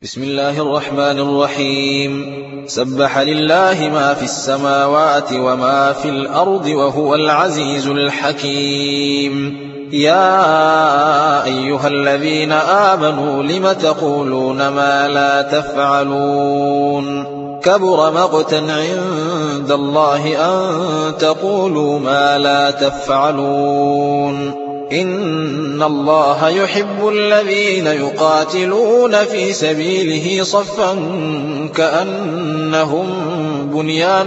بسم الله الرحمن الرحيم. سبح لله ما في السماوات وما في الأرض وهو العزيز الحكيم. يا أيها الذين آمنوا لم تقولون ما لا تفعلون كبر مقتا عند الله أن تقولوا ما لا تفعلون إن الله يحب الذين يقاتلون في سبيله صفا كأنهم بنيان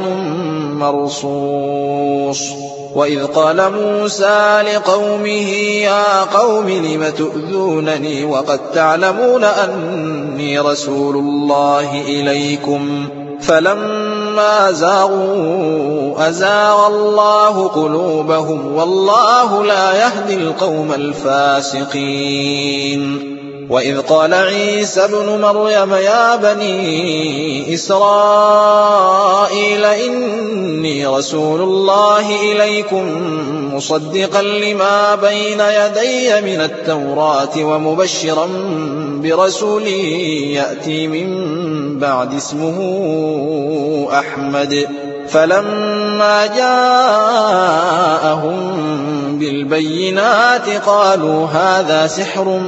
مرصوص. وإذ قال موسى لقومه يا قوم لم تؤذونني وقد تعلمون أني رسول الله إليكم فلما زاغوا أزاغ الله قلوبهم والله لا يهدي القوم الفاسقين. وإذ قال عيسى ابن مريم يا بني إسرائيل إني رسول الله إليكم مصدقا لما بين يدي من التوراة ومبشرا برسول يأتي من بعد اسمه أحمد. فلما جاءهم بالبينات قالوا هذا سحر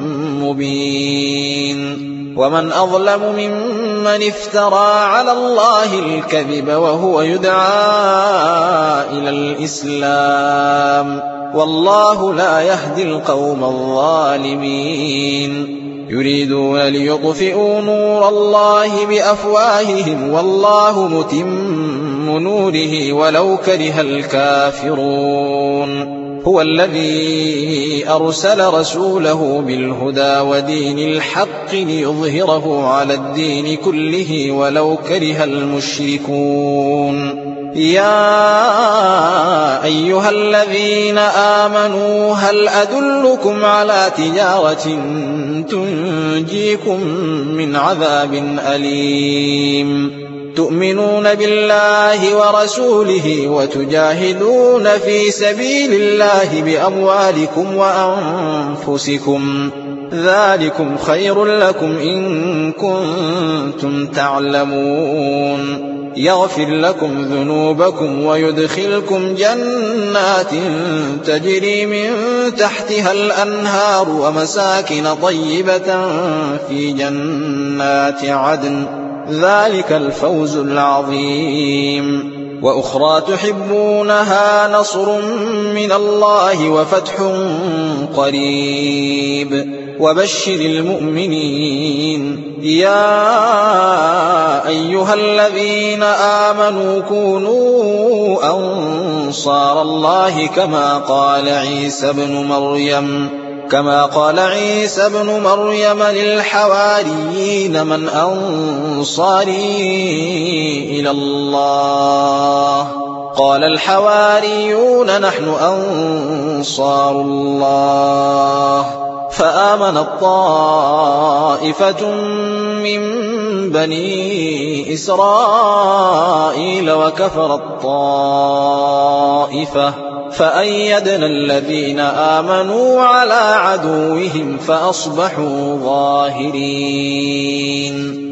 مبين. ومن أظلم ممن افترى على الله الكذب وهو يدعى إلى الإسلام والله لا يهدي القوم الظالمين. يريدون ليطفئوا نور الله بأفواههم والله متم نوره ولو كره الكافرون. هو الذي أرسل رسوله بالهدى ودين الحق ليظهره على الدين كله ولو كره المشركون. يا أيها الذين آمنوا هل أدلكم على تجارة تنجيكم من عذاب أليم تؤمنون بالله ورسوله وتجاهدون في سبيل الله بأموالكم وأنفسكم ذلكم خير لكم إن كنتم تعلمون. يغفر لكم ذنوبكم ويدخلكم جنات تجري من تحتها الأنهار ومساكن طيبة في جنات عدن ذلك الفوز العظيم. وأخرى تحبونها نصر من الله وفتح قريب وبشر المؤمنين. يا أيها الذين آمنوا كونوا أنصار الله كما قال عيسى ابن مريم للحواريين من أنصاري إلى الله قال الحواريون نحن أنصار الله. فآمنت طائفة من بني إسرائيل وكفرت طائفة فأيدنا الذين آمنوا على عدوهم فأصبحوا ظاهرين.